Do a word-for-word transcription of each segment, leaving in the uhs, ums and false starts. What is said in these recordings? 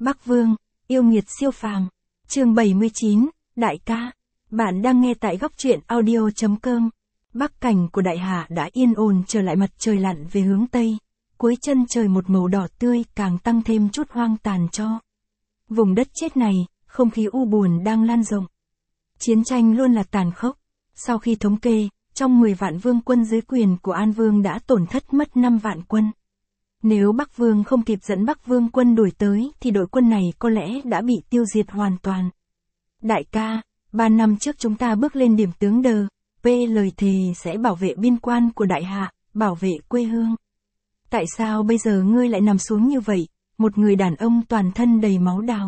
Bắc Vương, yêu nghiệt siêu phàm. Chương bảy mươi chín, Đại ca. Bạn đang nghe tại góc truyện audio chấm com. Bắc cảnh của Đại Hạ đã yên ổn trở lại, mặt trời lặn về hướng Tây. Cuối chân trời một màu đỏ tươi càng tăng thêm chút hoang tàn cho vùng đất chết này, không khí u buồn đang lan rộng. Chiến tranh luôn là tàn khốc. Sau khi thống kê, trong mười vạn vương quân dưới quyền của An Vương đã tổn thất mất năm vạn quân. Nếu Bắc Vương không kịp dẫn Bắc Vương quân đuổi tới thì đội quân này có lẽ đã bị tiêu diệt hoàn toàn. Đại ca, ba năm trước chúng ta bước lên điểm tướng đờ, P lời thề sẽ bảo vệ biên quan của Đại Hạ, bảo vệ quê hương. Tại sao bây giờ ngươi lại nằm xuống như vậy, một người đàn ông toàn thân đầy máu đào.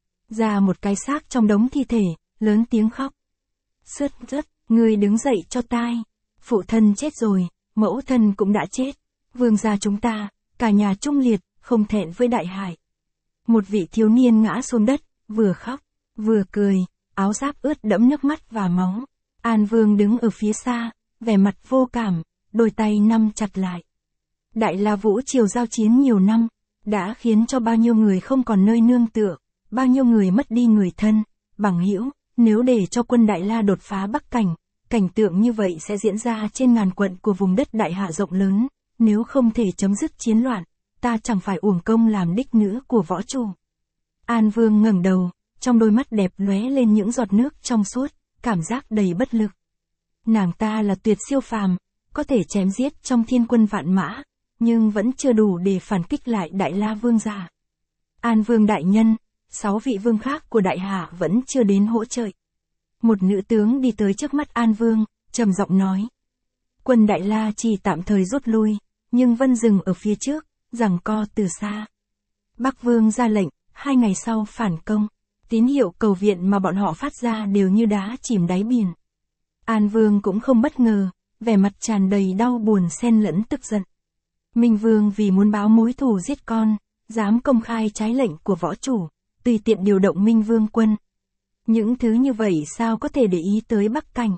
Ra một cái xác trong đống thi thể, lớn tiếng khóc. Sướt rớt, ngươi đứng dậy cho tai. Phụ thân chết rồi, mẫu thân cũng đã chết. Vương gia chúng ta, cả nhà trung liệt, không thẹn với đại hải. Một vị thiếu niên ngã xuống đất, vừa khóc, vừa cười, áo giáp ướt đẫm nước mắt và máu. An Vương đứng ở phía xa, vẻ mặt vô cảm, đôi tay nắm chặt lại. Đại La Vũ Triều giao chiến nhiều năm, đã khiến cho bao nhiêu người không còn nơi nương tựa, bao nhiêu người mất đi người thân, bằng hữu. Nếu để cho quân Đại La đột phá Bắc cảnh, cảnh tượng như vậy sẽ diễn ra trên ngàn quận của vùng đất Đại Hạ rộng lớn. Nếu không thể chấm dứt chiến loạn, ta chẳng phải uổng công làm đích nữ của võ chủ. An Vương ngẩng đầu, trong đôi mắt đẹp lóe lên những giọt nước trong suốt, cảm giác đầy bất lực. Nàng ta là tuyệt siêu phàm, có thể chém giết trong thiên quân vạn mã, nhưng vẫn chưa đủ để phản kích lại Đại La Vương gia. An Vương đại nhân, sáu vị vương khác của Đại Hạ vẫn chưa đến hỗ trợ. Một nữ tướng đi tới trước mắt An Vương, trầm giọng nói. Quân Đại La chỉ tạm thời rút lui, nhưng Vân Dừng ở phía trước, giằng co từ xa. Bắc Vương ra lệnh, hai ngày sau phản công. Tín hiệu cầu viện mà bọn họ phát ra đều như đá chìm đáy biển. An Vương cũng không bất ngờ, vẻ mặt tràn đầy đau buồn xen lẫn tức giận. Minh Vương vì muốn báo mối thù giết con, dám công khai trái lệnh của võ chủ, tùy tiện điều động Minh Vương quân. Những thứ như vậy sao có thể để ý tới Bắc cảnh?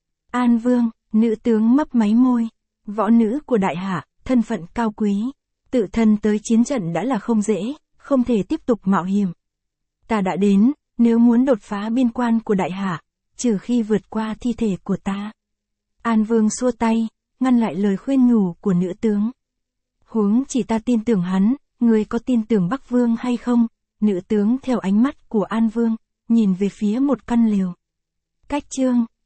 An Vương, nữ tướng mấp máy môi, võ nữ của Đại Hạ, thân phận cao quý, tự thân tới chiến trận đã là không dễ, không thể tiếp tục mạo hiểm. Ta đã đến, nếu muốn đột phá biên quan của Đại Hạ, trừ khi vượt qua thi thể của ta. An Vương xua tay, ngăn lại lời khuyên nhủ của nữ tướng. Huống chỉ ta tin tưởng hắn, ngươi có tin tưởng Bắc Vương hay không? Nữ tướng theo ánh mắt của An Vương, nhìn về phía một căn lều. Cách chương